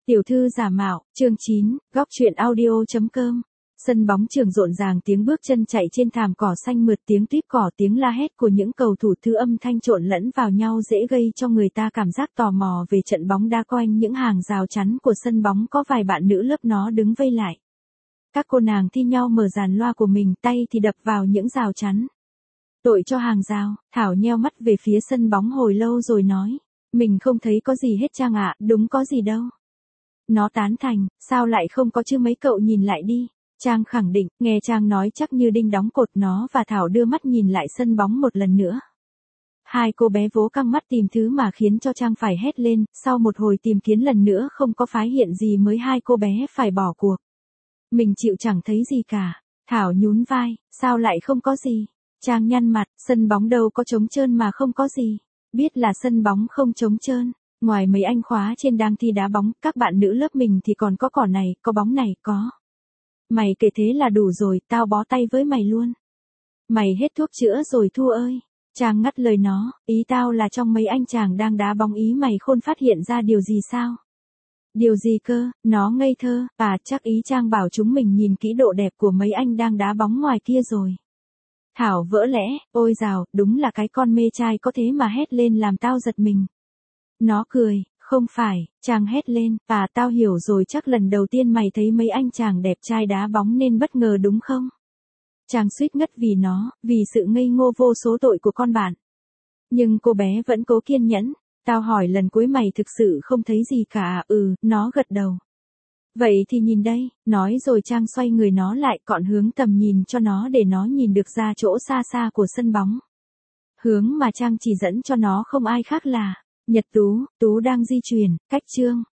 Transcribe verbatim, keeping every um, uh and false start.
Tiểu thư giả mạo, chương chín, góc truyện audio chấm com. Sân bóng trường rộn ràng tiếng bước chân chạy trên thảm cỏ xanh mượt, tiếng tuýp cỏ, tiếng la hét của những cầu thủ, thứ âm thanh trộn lẫn vào nhau dễ gây cho người ta cảm giác tò mò về trận bóng đá. Quanh những hàng rào chắn của sân bóng có vài bạn nữ lớp nó đứng vây lại. Các cô nàng thi nhau mở dàn loa của mình, tay thì đập vào những rào chắn. Tội cho hàng rào. Thảo nheo mắt về phía sân bóng hồi lâu rồi nói, mình không thấy có gì hết Trang ạ. Đúng có gì đâu. Nó tán thành, sao lại không có chứ, mấy cậu nhìn lại đi. Trang khẳng định, nghe Trang nói chắc như đinh đóng cột. Nó và Thảo đưa mắt nhìn lại sân bóng một lần nữa. Hai cô bé vố căng mắt tìm thứ mà khiến cho Trang phải hét lên. Sau một hồi tìm kiếm lần nữa không có phái hiện gì mới hai cô bé phải bỏ cuộc. Mình chịu chẳng thấy gì cả. Thảo nhún vai, sao lại không có gì. Trang nhăn mặt, sân bóng đâu có trống trơn mà không có gì. Biết là sân bóng không trống trơn. Ngoài mấy anh khóa trên đang thi đá bóng, các bạn nữ lớp mình thì còn có cỏ này, có bóng này, có. Mày kể thế là đủ rồi, tao bó tay với mày luôn. Mày hết thuốc chữa rồi Thu ơi. Trang ngắt lời nó, ý tao là trong mấy anh chàng đang đá bóng, ý mày khôn phát hiện ra điều gì sao? Điều gì cơ? Nó ngây thơ, à chắc ý Trang bảo chúng mình nhìn kỹ độ đẹp của mấy anh đang đá bóng ngoài kia rồi. Thảo vỡ lẽ, ôi dào, đúng là cái con mê trai có thế mà hét lên làm tao giật mình. Nó cười, không phải. Trang hét lên, à tao hiểu rồi, chắc lần đầu tiên mày thấy mấy anh chàng đẹp trai đá bóng nên bất ngờ đúng không? Trang suýt ngất vì nó, vì sự ngây ngô vô số tội của con bạn. Nhưng cô bé vẫn cố kiên nhẫn. Tao hỏi lần cuối mày thực sự không thấy gì cả à? Ừ, nó gật đầu. Vậy thì nhìn đây, nói rồi Trang xoay người nó lại, cọn hướng tầm nhìn cho nó để nó nhìn được ra chỗ xa xa của sân bóng. Hướng mà Trang chỉ dẫn cho nó không ai khác là Nhật Tú. Tú đang di chuyển, cách Trương